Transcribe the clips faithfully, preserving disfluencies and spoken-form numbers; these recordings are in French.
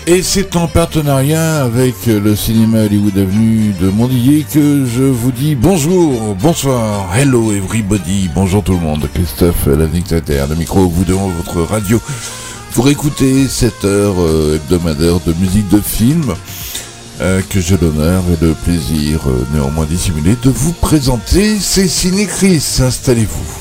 Et c'est en partenariat avec le cinéma Hollywood Avenue de Mondillier que je vous dis bonjour, bonsoir, hello everybody, bonjour tout le monde, Christophe Lavignater, le micro, vous devant votre radio pour écouter cette heure euh, hebdomadaire de musique de film euh, que j'ai l'honneur et le plaisir euh, néanmoins dissimulé de vous présenter. C'est Ciné Chris, installez-vous.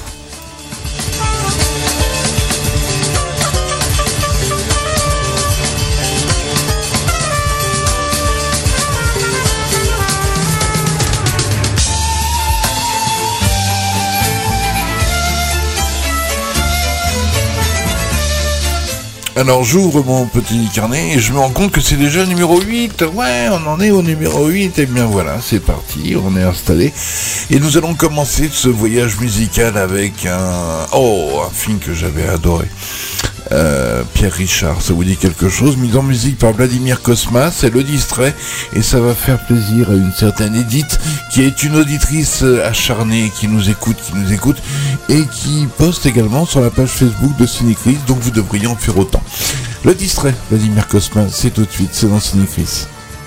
Alors j'ouvre mon petit carnet et je me rends compte que c'est déjà numéro huit. Ouais, on en est au numéro huit. Et bien voilà, c'est parti, on est installé. Et nous allons commencer ce voyage musical avec un... Oh, un film que j'avais adoré. Euh, Pierre Richard, ça vous dit quelque chose? Mise en musique par Vladimir Cosma, c'est Le Distrait. Et ça va faire plaisir à une certaine Edith, qui est une auditrice acharnée, qui nous écoute, qui nous écoute, et qui poste également sur la page Facebook de Ciné Chris, donc vous devriez en faire autant. Le Distrait, Vladimir Cosma, c'est tout de suite, c'est dans Ciné Chris.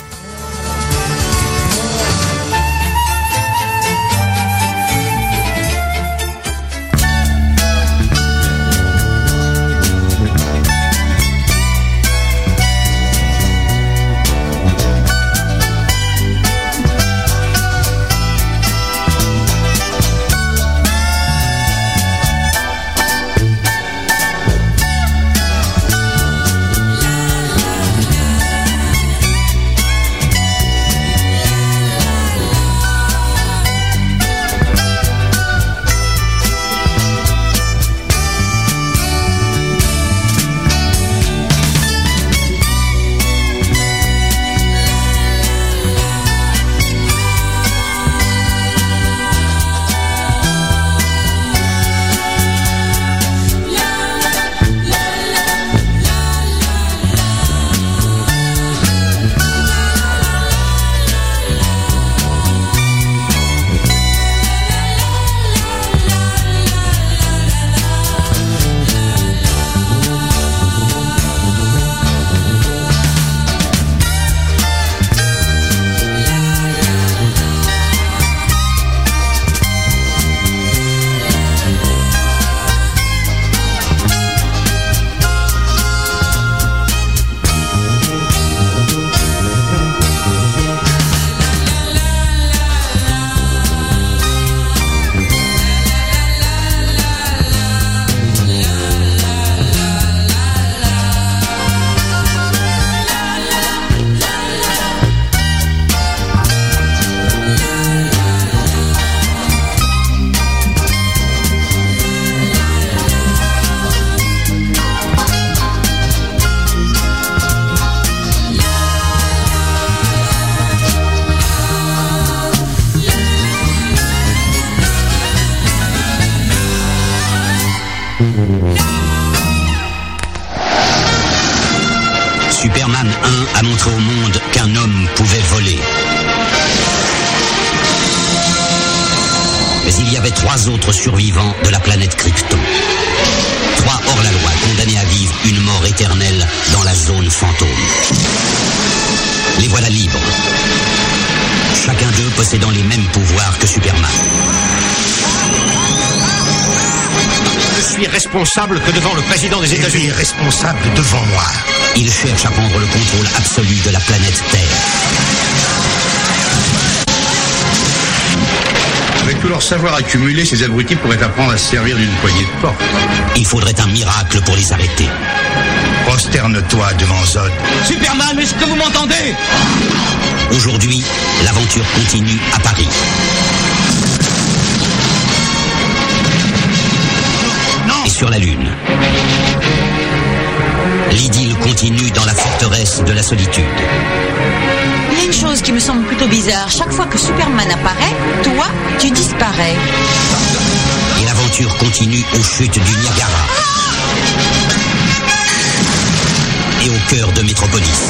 Superman un a montré au monde qu'un homme pouvait voler. Mais il y avait trois autres survivants de la planète Krypton. Trois hors-la-loi condamnés à vivre une mort éternelle dans la zone fantôme. Les voilà libres. Chacun d'eux possédant les mêmes pouvoirs que Superman. Je suis responsable que devant le président des États-Unis. Il est responsable devant moi. Il cherche à prendre le contrôle absolu de la planète Terre. Avec tout leur savoir accumulé, ces abrutis pourraient apprendre à se servir d'une poignée de porte. Il faudrait un miracle pour les arrêter. Prosterne-toi devant Zod. Superman, est-ce que vous m'entendez? Aujourd'hui, l'aventure continue à Paris. Et sur la Lune. L'idylle continue dans la forteresse de la solitude. Il y a une chose qui me semble plutôt bizarre. Chaque fois que Superman apparaît, toi, tu disparais. Et l'aventure continue aux chutes du Niagara. Et au cœur de Métropolis.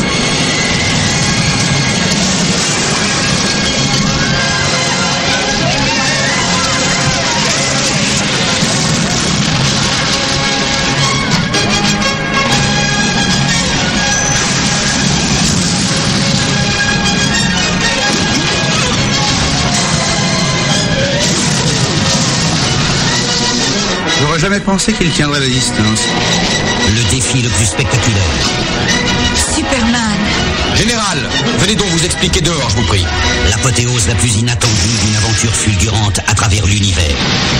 J'aurais jamais pensé qu'il tiendrait la distance. Le défi le plus spectaculaire. Superman. Général, venez donc vous expliquer dehors, je vous prie. L'apothéose la plus inattendue d'une aventure fulgurante à travers l'univers.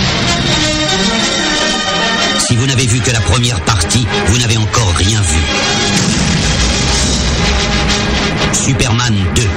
Si vous n'avez vu que la première partie, vous n'avez encore rien vu. Superman deux.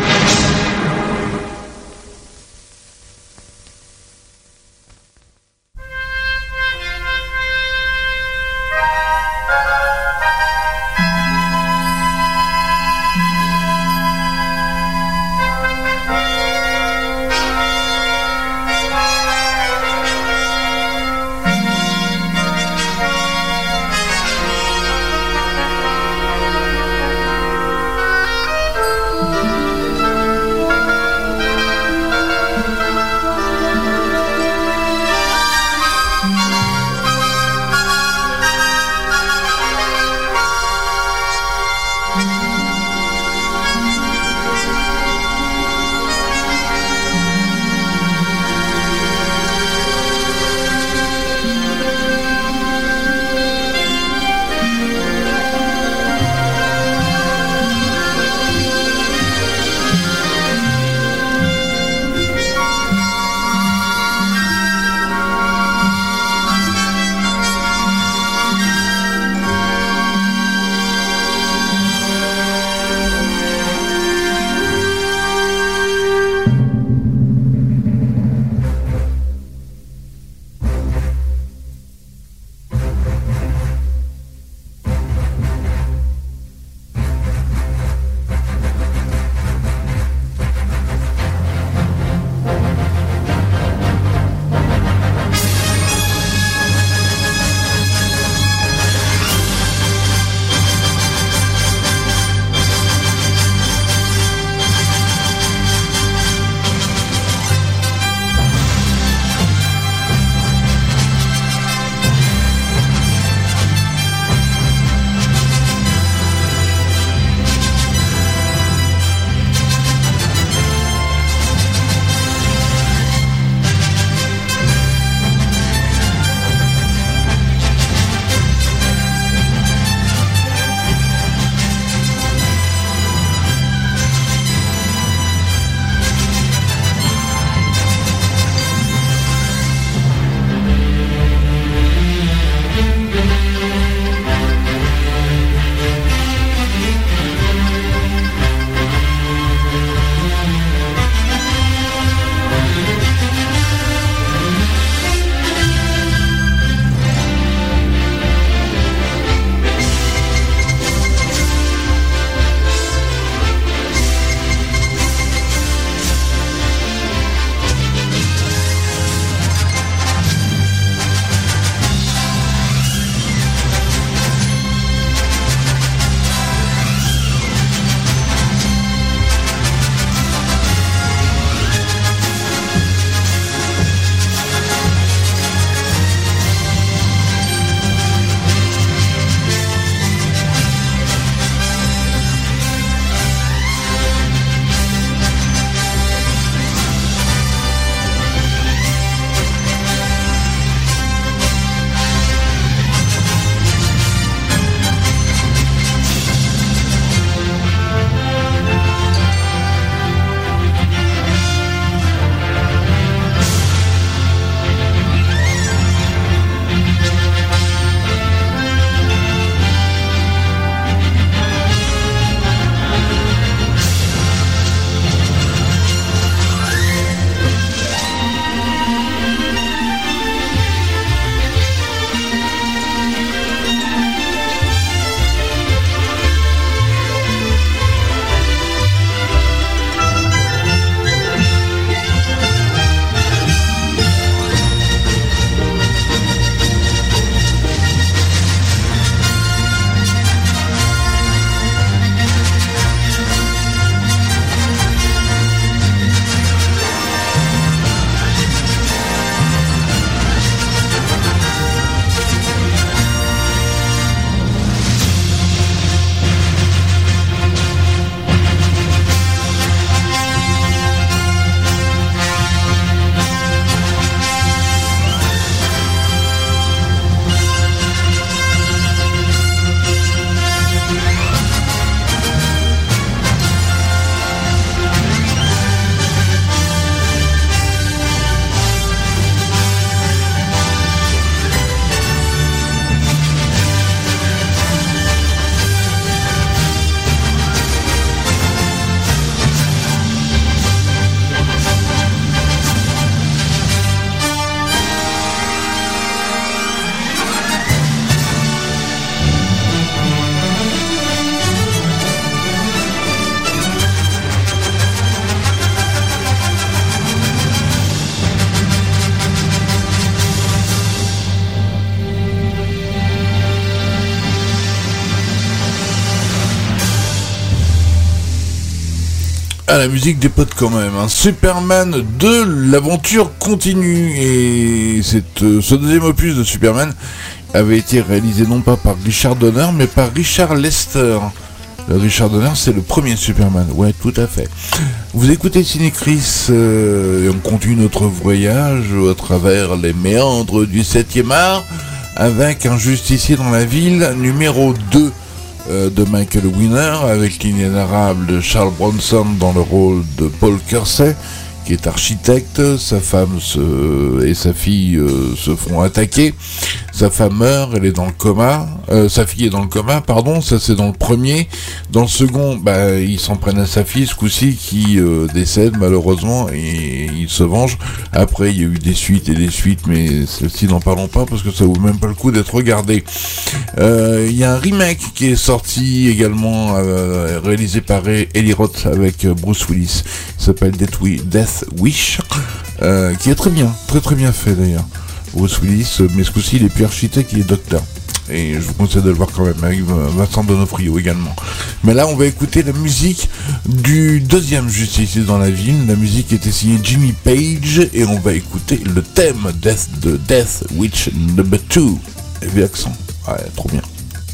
Ah, la musique des potes quand même. Hein. Superman deux, l'aventure continue. Et cette, euh, ce deuxième opus de Superman avait été réalisé non pas par Richard Donner, mais par Richard Lester. Le Richard Donner, c'est le premier Superman. Ouais, tout à fait. Vous écoutez Ciné Chris euh, et on continue notre voyage à travers les méandres du septième art avec Un justicier dans la ville, numéro deux. De Michael Winner avec l'inénarrable Charles Bronson dans le rôle de Paul Kersey qui est architecte. Sa femme se... et sa fille euh, se font attaquer. Sa femme meurt, elle est dans le coma. Euh, sa fille est dans le coma, pardon, ça c'est dans le premier. Dans le second, bah, ils s'en prennent à sa fille, ce coup-ci, qui euh, décède malheureusement, et il se venge. Après, il y a eu des suites et des suites, mais celle-ci n'en parlons pas parce que ça vaut même pas le coup d'être regardé. Euh, il y a un remake qui est sorti également, euh, réalisé par Eli Roth avec Bruce Willis. Il s'appelle Death Wish, euh, qui est très bien, très très bien fait d'ailleurs. Bruce Willis, mais ce coup-ci il est plus architecte, il est docteur. Et je vous conseille de le voir quand même, avec Vincent D'Onofrio également. Mais là on va écouter la musique du deuxième Justicier dans la ville. La musique était signée Jimmy Page et on va écouter le thème Death, de Death Wish number two. Et accent, ouais, trop bien.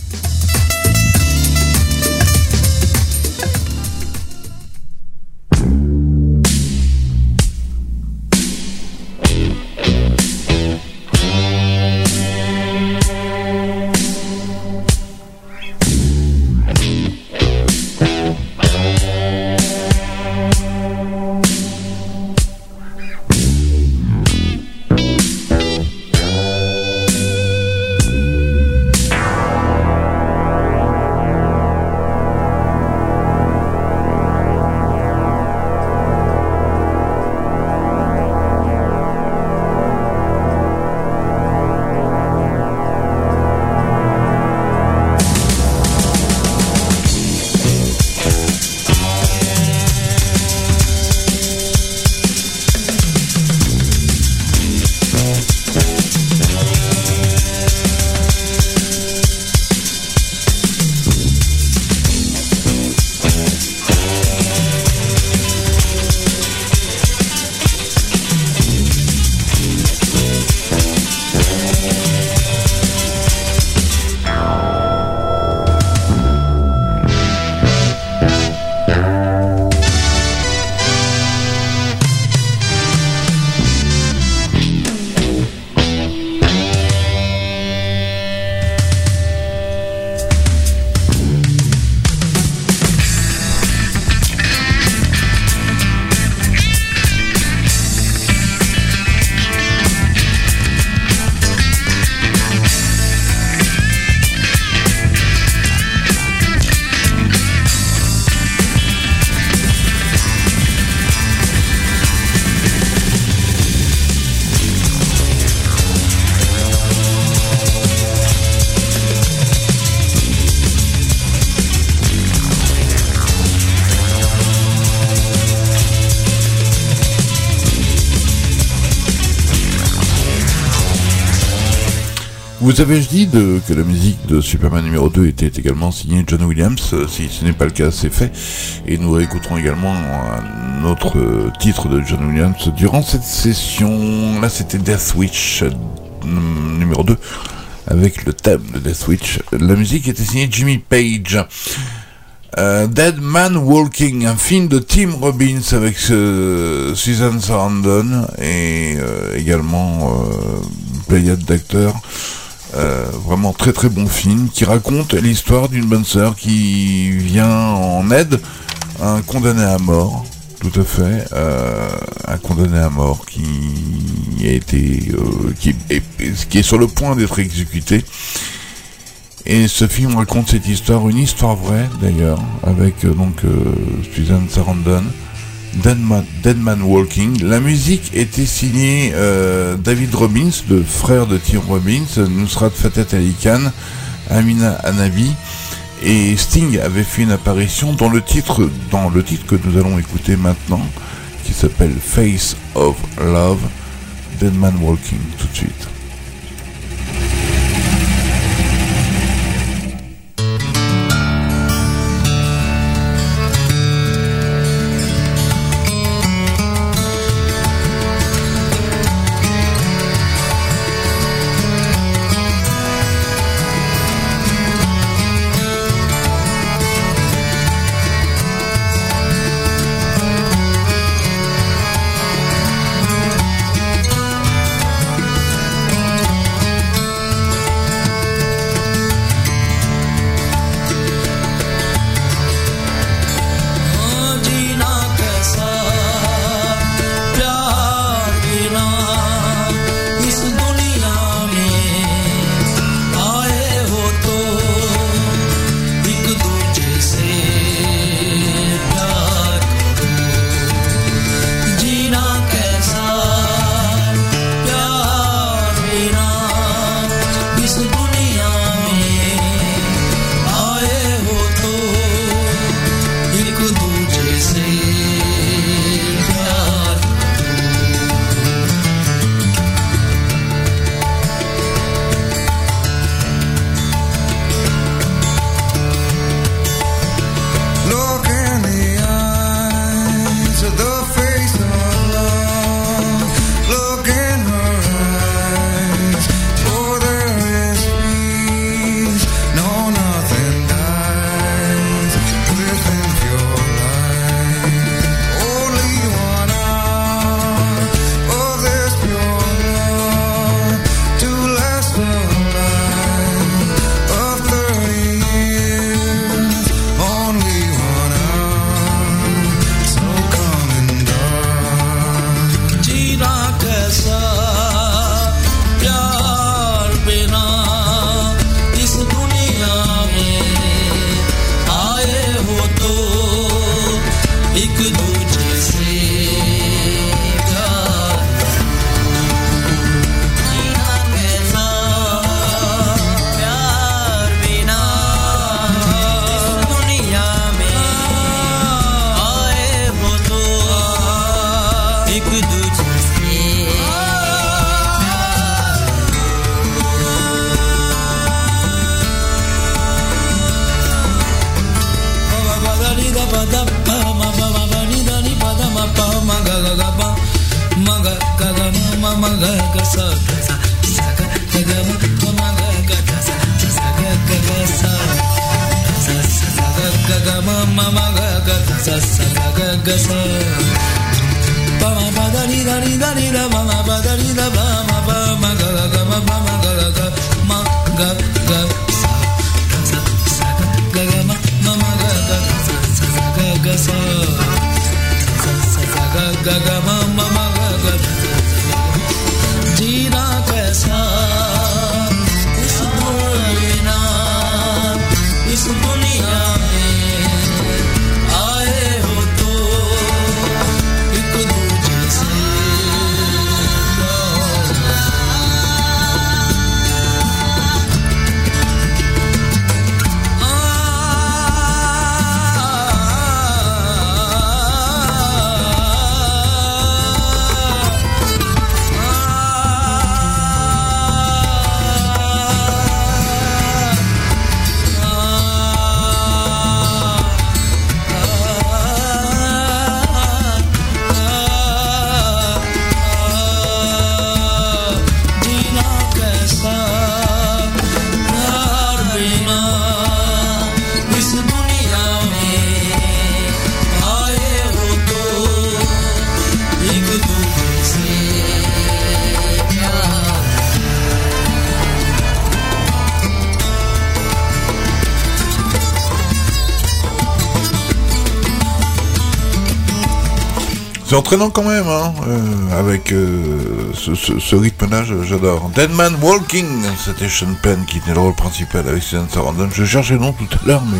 Vous avez-je dit de, que la musique de Superman numéro deux était également signée John Williams? Si ce n'est pas le cas, c'est fait. Et nous réécouterons également un autre euh, titre de John Williams durant cette session. Là, c'était Death Wish euh, numéro deux, avec le thème de Death Wish. La musique était signée Jimmy Page. Euh, Dead Man Walking, un film de Tim Robbins avec euh, Susan Sarandon et euh, également euh, une pléiade d'acteurs. Euh, vraiment très très bon film qui raconte l'histoire d'une bonne sœur qui vient en aide à un condamné à mort, tout à fait, euh, un condamné à mort qui a été, euh, qui, est, qui est sur le point d'être exécuté. Et ce film raconte cette histoire, une histoire vraie d'ailleurs, avec euh, donc euh, Susan Sarandon. Dead Man, Dead Man Walking. La musique était signée euh, David Robbins, le frère de Tim Robbins, Nusrat Fateh Ali Khan, Amina Hanabi, et Sting avait fait une apparition dans le titre, dans le titre que nous allons écouter maintenant, qui s'appelle Face of Love. Dead Man Walking, tout de suite. जीना कैसा इस दुनिया इस दुनिया में आए हो तो एक दूजे से C'est entraînant quand même, hein, euh, avec euh, ce, ce, ce rythme-là, j'adore. Dead Man Walking, c'était Sean Penn qui tenait le rôle principal avec Susan Sarandon. Je cherchais le nom tout à l'heure, mais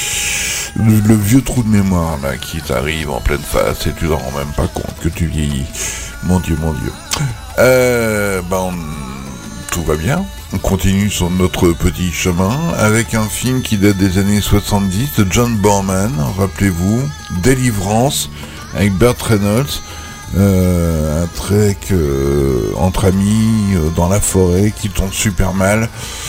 le, le vieux trou de mémoire là qui t'arrive en pleine face et tu t'en rends même pas compte que tu vieillis. Mon Dieu, mon Dieu. Euh, ben, tout va bien. On continue sur notre petit chemin avec un film qui date des années soixante-dix de John Boorman, rappelez-vous, Délivrance, avec Burt Reynolds, euh, un trek euh, entre amis euh, dans la forêt qui tombe super mal.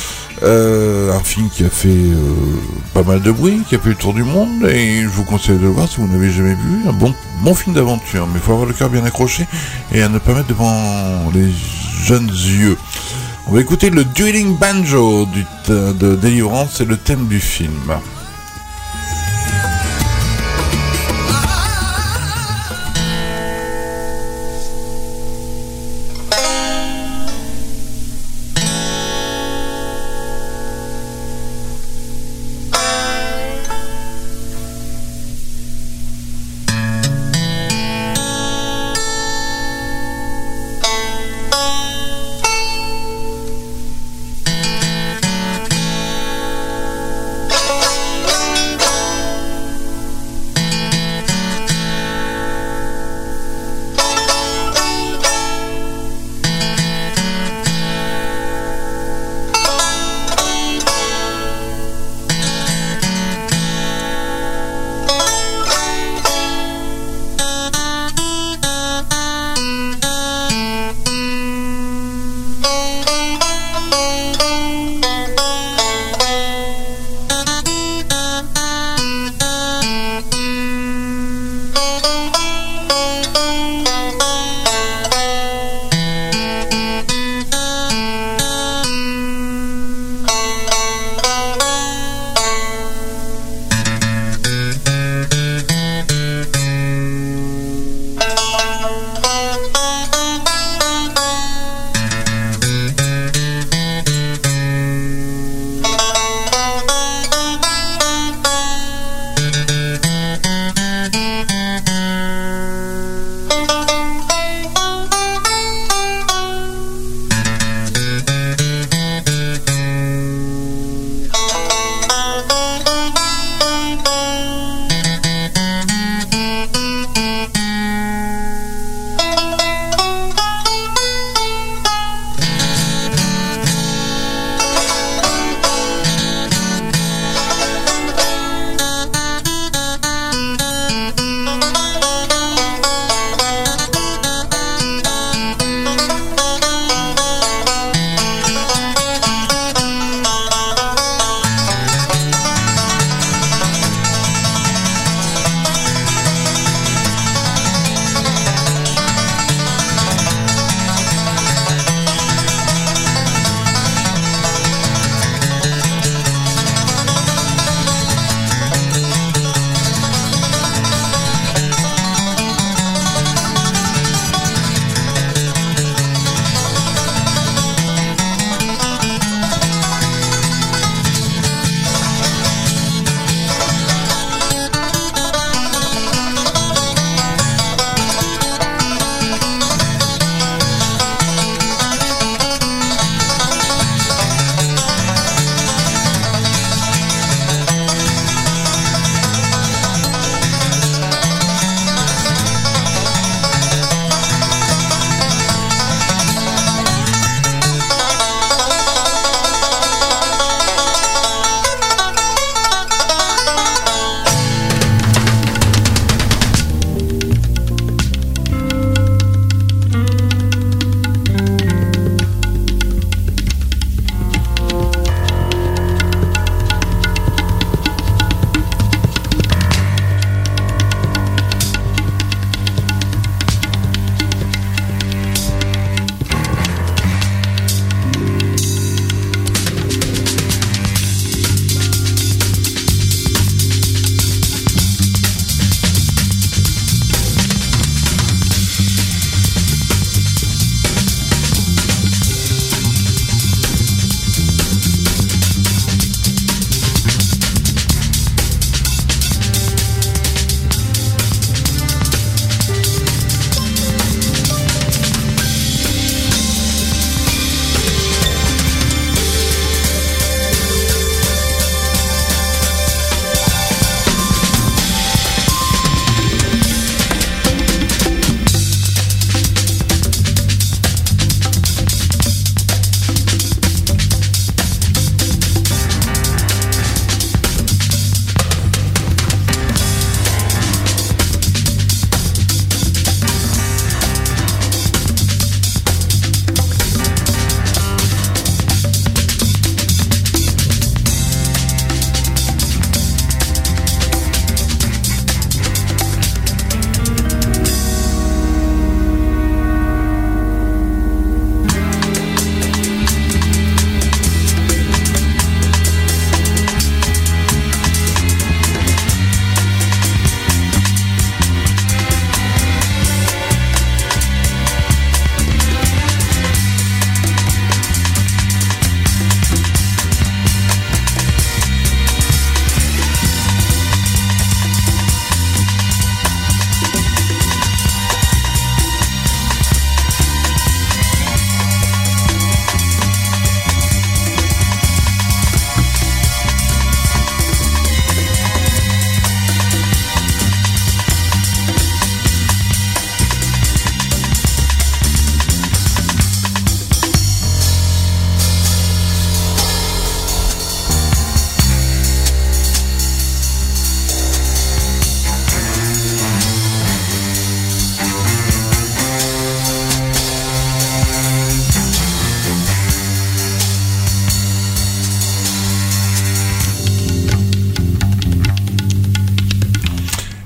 Euh, un film qui a fait euh, pas mal de bruit, qui a fait le tour du monde, et je vous conseille de le voir si vous n'avez jamais vu. Un bon, bon film d'aventure, mais il faut avoir le cœur bien accroché et à ne pas mettre devant les jeunes yeux. On va écouter le Dueling Banjo du t- de Délivrance, c'est le thème du film. Thank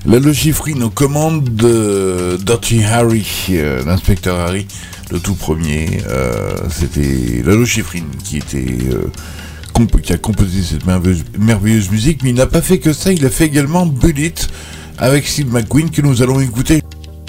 Lalo Schifrin aux commandes de Dirty Harry, euh, l'inspecteur Harry, le tout premier. Euh, c'était Lalo Schifrin qui était euh, comp- qui a composé cette merveilleuse, merveilleuse musique, mais il n'a pas fait que ça, il a fait également Bullet avec Steve McQueen que nous allons écouter.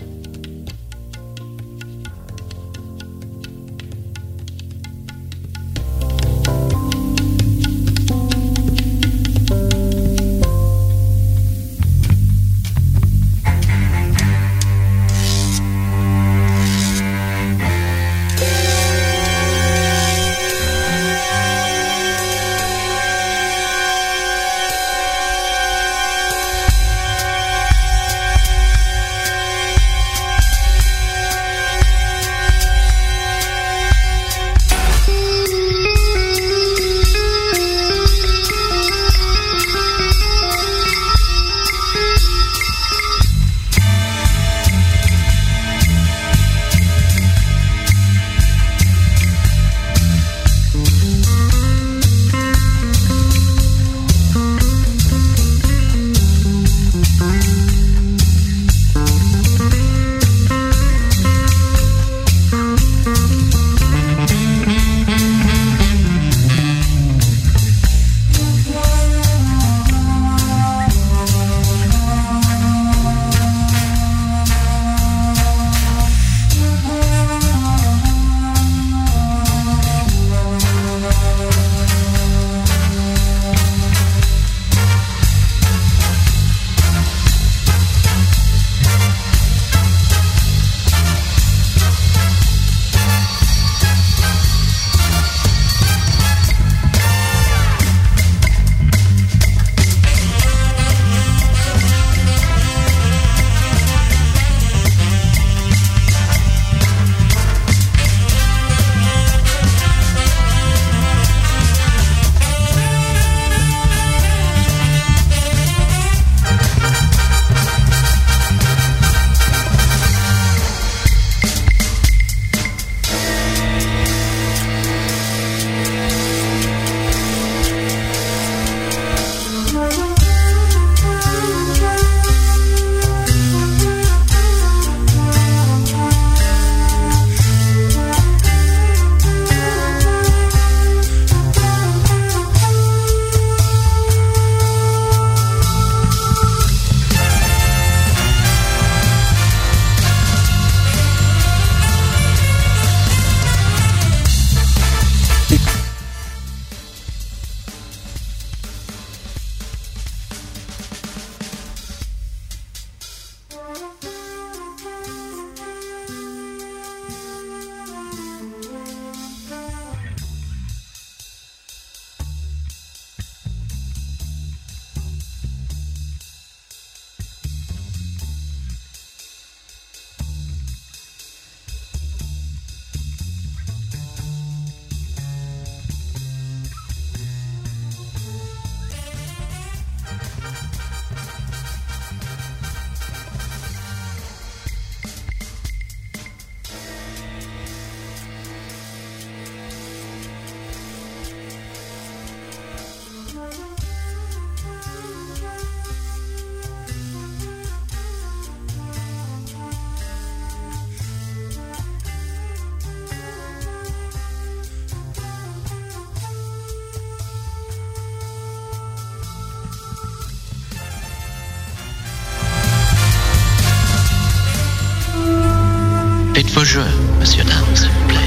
Faites vos jeux, monsieur Downs, s'il vous plaît.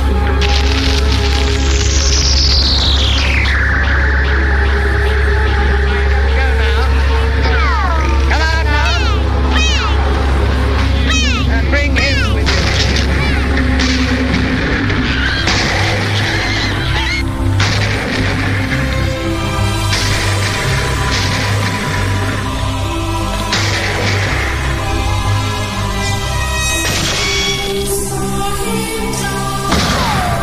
Saw him down.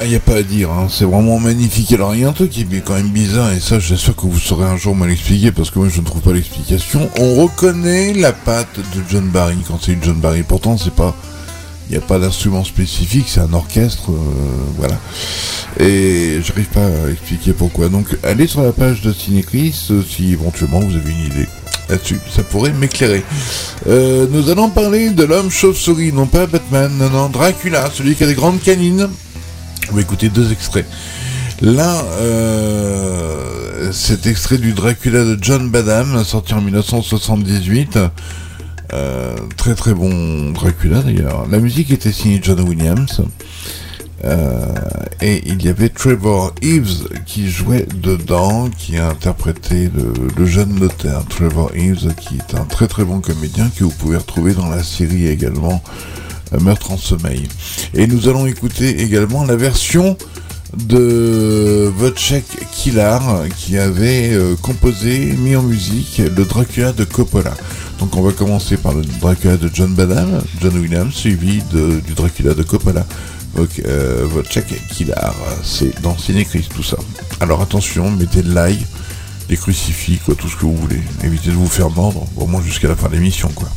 il n'y a pas à dire, hein. C'est vraiment magnifique. Alors, il y a un truc qui est quand même bizarre, et ça, j'espère que vous saurez un jour me l'expliquer, parce que moi, je ne trouve pas l'explication. On reconnaît la patte de John Barry quand c'est John Barry. Pourtant, c'est pas, il n'y a pas d'instrument spécifique, c'est un orchestre, euh, voilà. Et j'arrive pas à expliquer pourquoi. Donc, allez sur la page de Cinécris, euh, si éventuellement vous avez une idée là-dessus, ça pourrait m'éclairer. Euh, nous allons parler de l'homme chauve-souris, non pas Batman, non, non, Dracula, celui qui a des grandes canines. On va écouter deux extraits. Là, euh, cet extrait du Dracula de John Badham, sorti en dix-neuf cent soixante-dix-huit. Euh, très très bon Dracula d'ailleurs. La musique était signée John Williams. Euh, et il y avait Trevor Eves qui jouait dedans, qui a interprété le, le jeune notaire Trevor Eves, qui est un très très bon comédien que vous pouvez retrouver dans la série également euh, Meurtre en sommeil. Et nous allons écouter également la version de Wojciech Kilar qui avait euh, composé, mis en musique le Dracula de Coppola. Donc on va commencer par le Dracula de John Badham, John Williams, suivi de, du Dracula de Coppola. Donc, euh, Wojciech Kilar, c'est dans Cinécris tout ça. Alors attention, mettez de l'ail, des crucifix, quoi, tout ce que vous voulez. Évitez de vous faire mordre, au moins jusqu'à la fin de l'émission, quoi.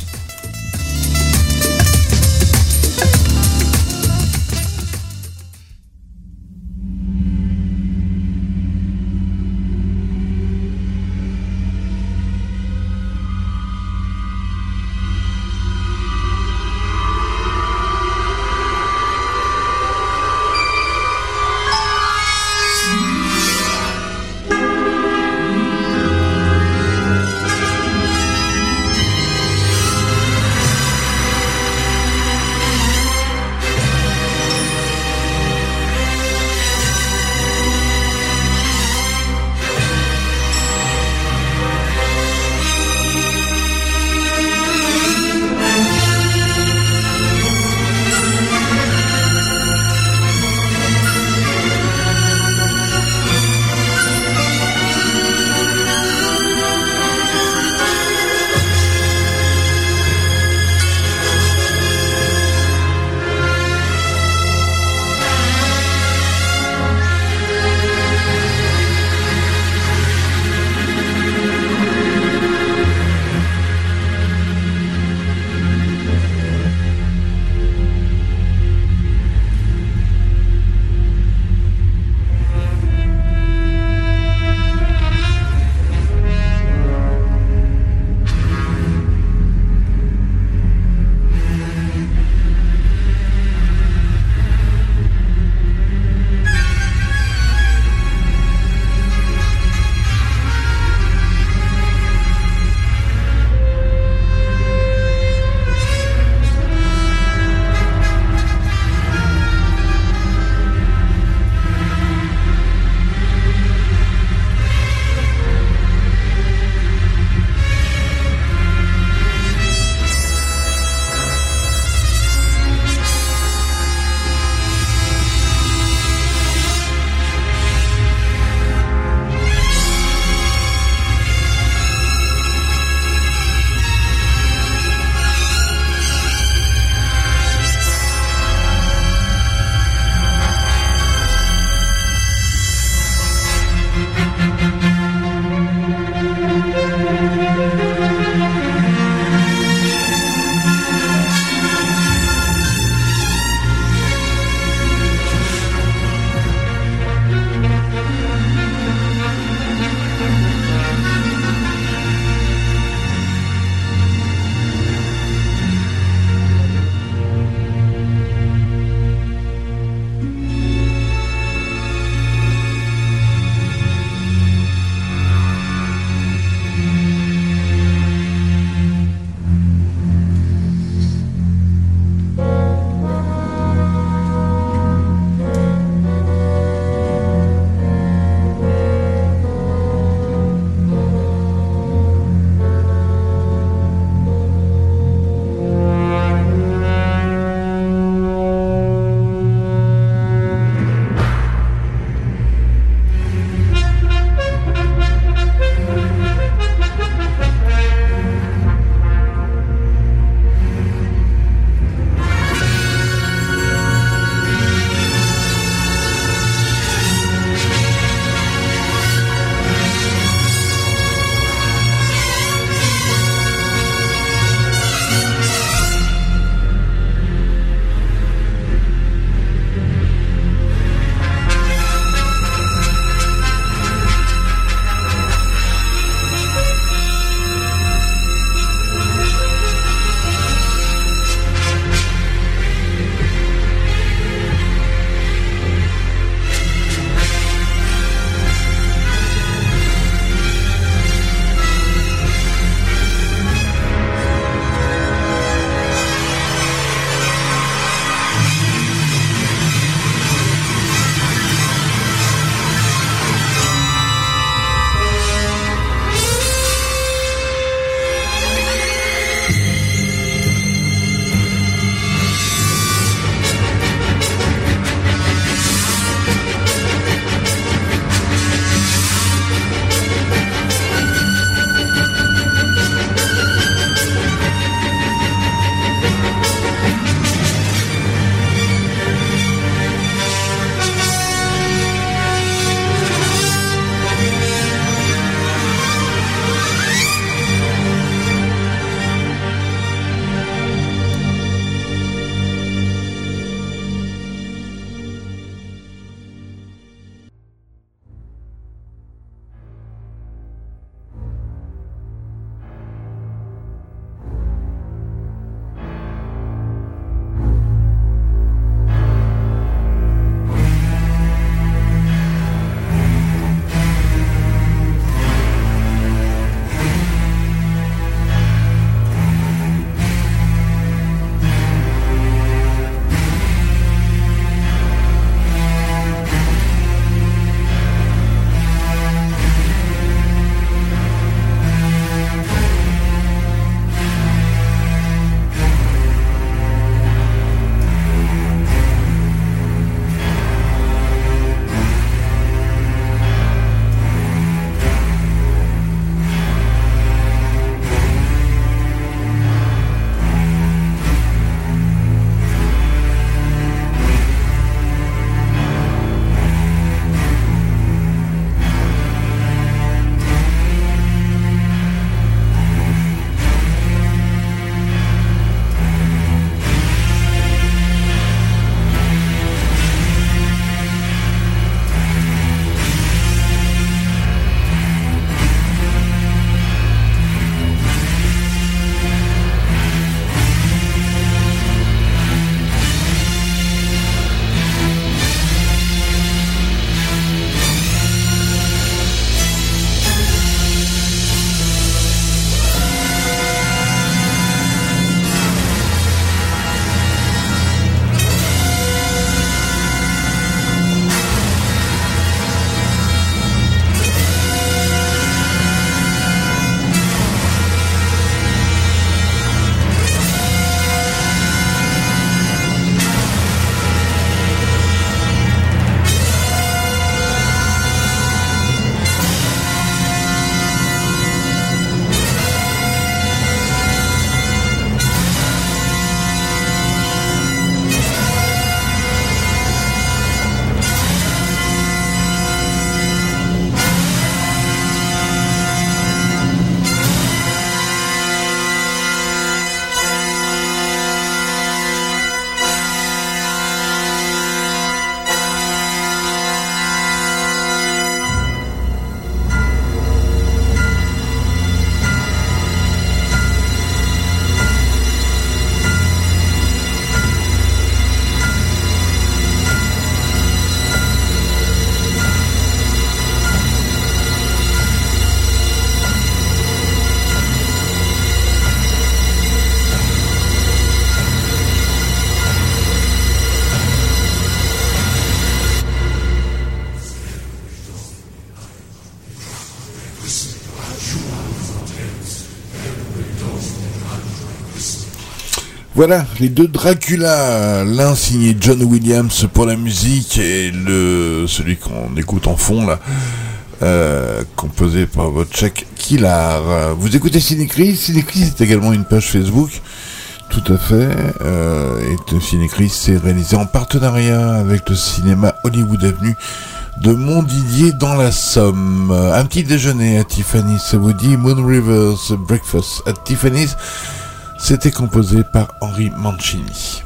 Voilà, les deux Dracula, l'un signé John Williams pour la musique et le celui qu'on écoute en fond là, euh, composé par Wojciech Kilar. Vous écoutez Cinécris, Cinécris c'est également une page Facebook, tout à fait, euh, et Cinécris c'est réalisé en partenariat avec le cinéma Hollywood Avenue de Montdidier dans la Somme. Un petit déjeuner à Tiffany's, ça vous dit Moon Rivers Breakfast at Tiffany's. C'était composé par Henry Mancini.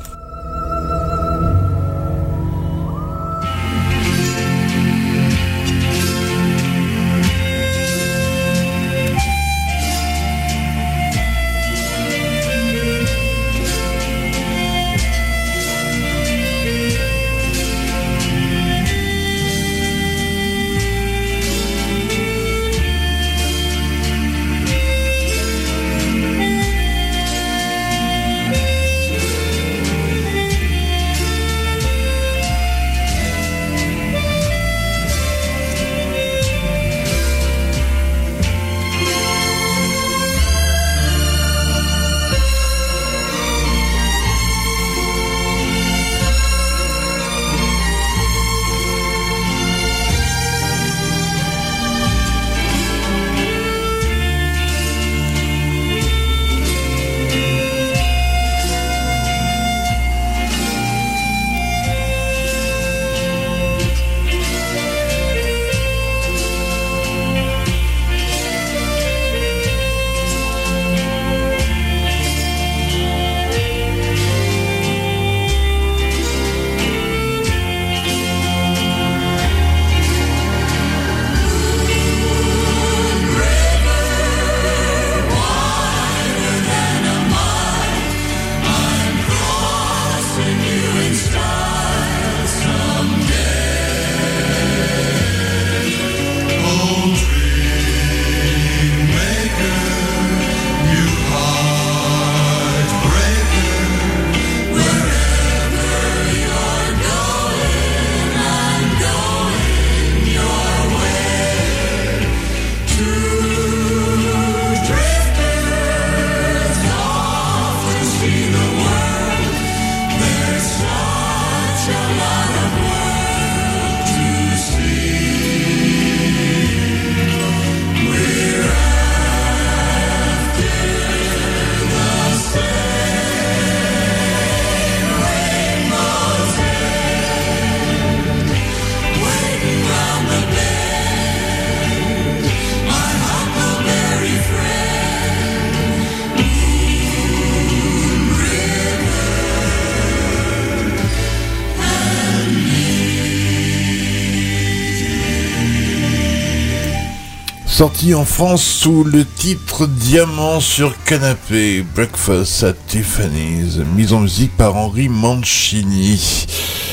Sorti en France sous le titre Diamant sur canapé, Breakfast at Tiffany's, mise en musique par Henry Mancini.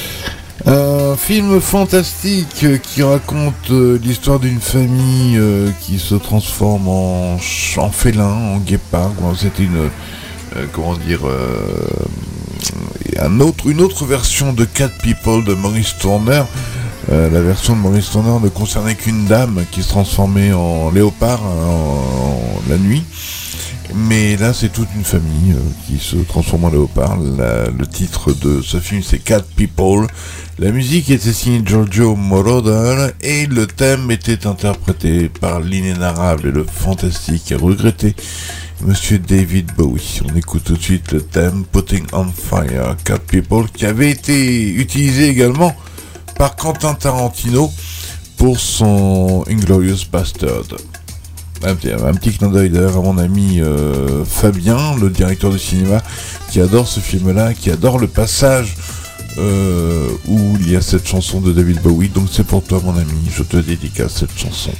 Un film fantastique qui raconte l'histoire d'une famille qui se transforme en, en félin, en guépard. C'était une, euh, comment dire, euh, un autre, une autre version de Cat People de Maurice Turner. Euh, la version de Maurice Turner ne concernait qu'une dame qui se transformait en léopard en, en, la nuit, mais là c'est toute une famille euh, qui se transforme en léopard. La, le titre de ce film c'est Cat People. La musique était signée Giorgio Moroder et le thème était interprété par l'inénarrable et le fantastique et regretté Monsieur David Bowie. On écoute tout de suite le thème Putting on Fire, Cat People, qui avait été utilisé également par Quentin Tarantino pour son Inglourious Bastard. Un petit, un petit clin d'œil d'ailleurs à mon ami euh, Fabien, le directeur du cinéma, qui adore ce film-là, qui adore le passage euh, où il y a cette chanson de David Bowie. Donc c'est pour toi mon ami, je te dédicace cette chanson.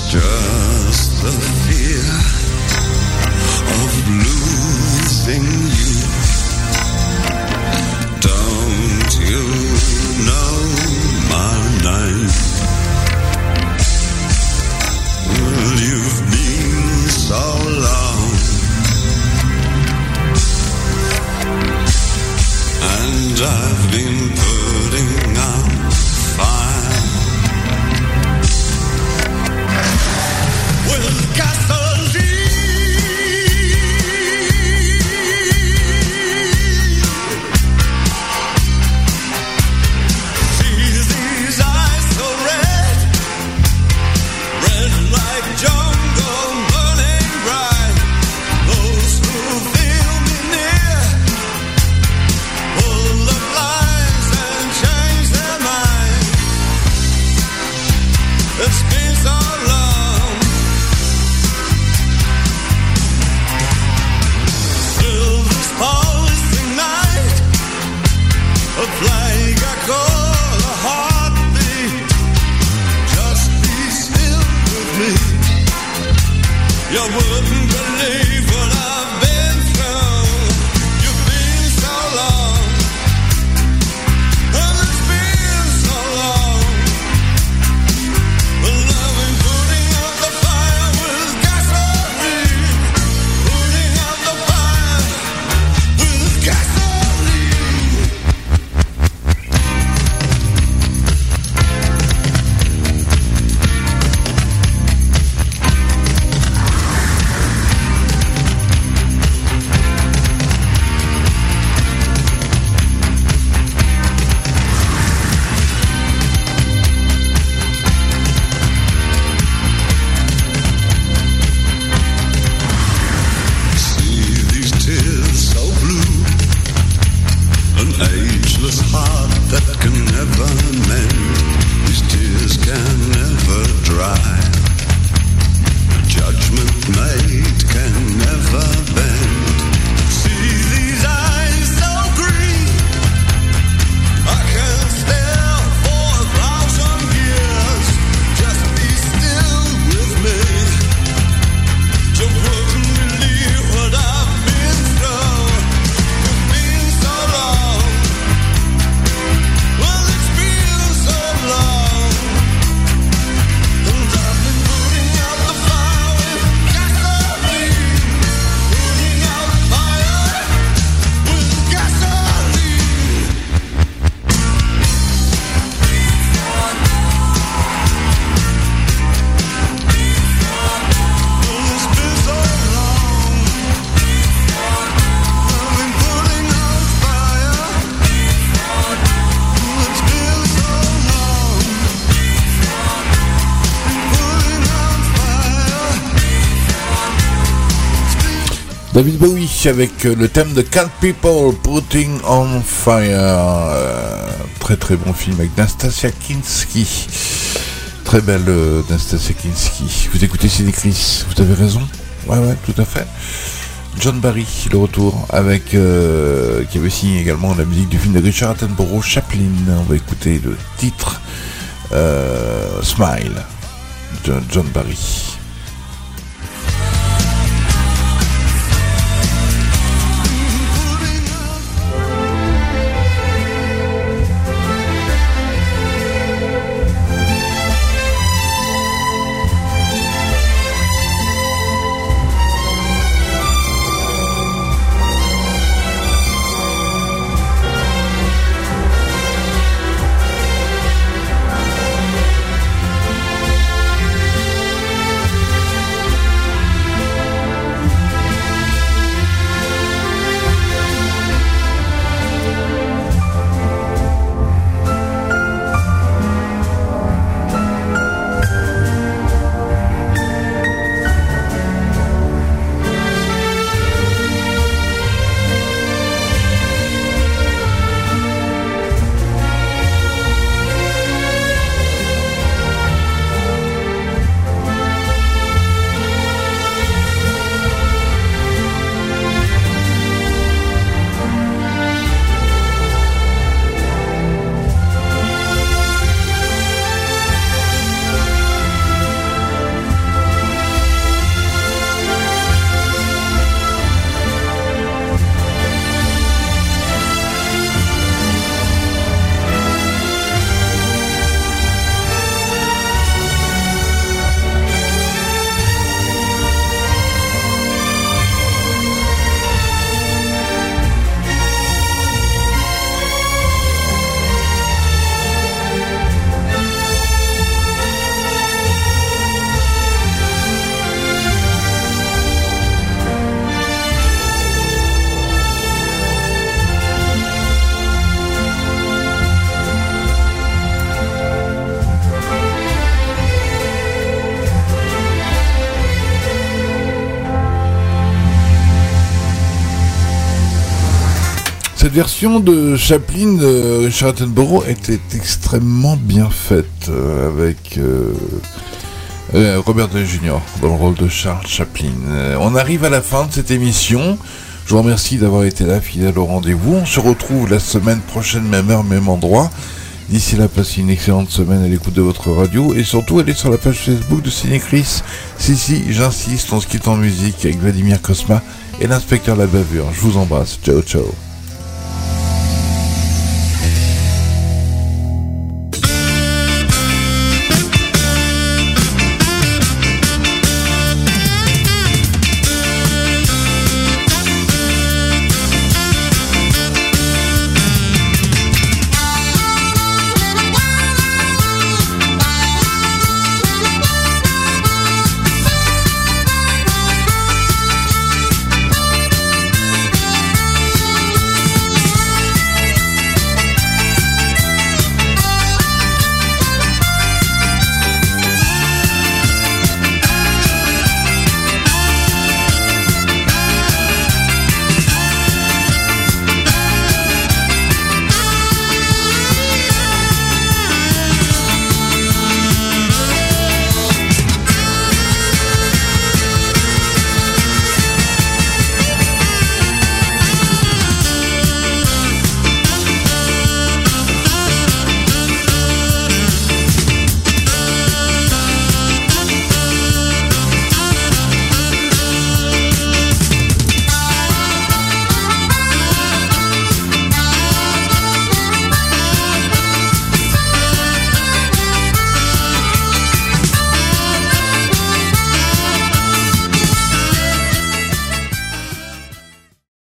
just the fear of losing you. Don't you know my name? Well, you've been so long, and I've been putting out fire with gasoline. See these eyes so red, red like jungle burning bright. Those who feel me near pull the blinds and change their mind. It's been so long. Still this pulsing night, a plague I call a heartbeat. Just be still with me. You wouldn't believe what I've been through. You've been so long, and it's been so long. Well, I've been putting out the fire with gasoline, putting out the fire with gasoline. See these tears so blue, an ageless heart that can never mend. These tears can never dry. A judgment made can never bend. See these eyes so green, I can stare for a thousand years. Just be still with me. You wouldn't believe what I've been through. It's been so long. Well, it's been so long. And I've been putting out the fire with gasoline. Putting out fire with gasoline. Well, it's been so long. I've been putting out fire. It's been so long. Putting out fire. David Bowie avec le thème de Cat People, Putting on Fire. Euh, très très bon film avec Nastasia Kinski. Très belle euh, Nastasia Kinski. Vous écoutez Sidney Chris, vous avez raison. Ouais ouais, tout à fait. John Barry, le retour avec euh, qui avait signé également la musique du film de Richard Attenborough, Chaplin. On va écouter le titre euh, Smile de John Barry. Smile. version de Chaplin de Richard Attenborough était extrêmement bien faite euh, avec euh, euh, Robert Downey junior dans le rôle de Charles Chaplin. Euh, on arrive à la fin de cette émission. Je vous remercie d'avoir été là, fidèle au rendez-vous. On se retrouve la semaine prochaine, même heure, même endroit. D'ici là, passez une excellente semaine à l'écoute de votre radio et surtout allez sur la page Facebook de Ciné-Chris. Si, si, j'insiste, on se quitte en musique avec Vladimir Cosma et l'inspecteur La Bavure. Je vous embrasse. Ciao, ciao.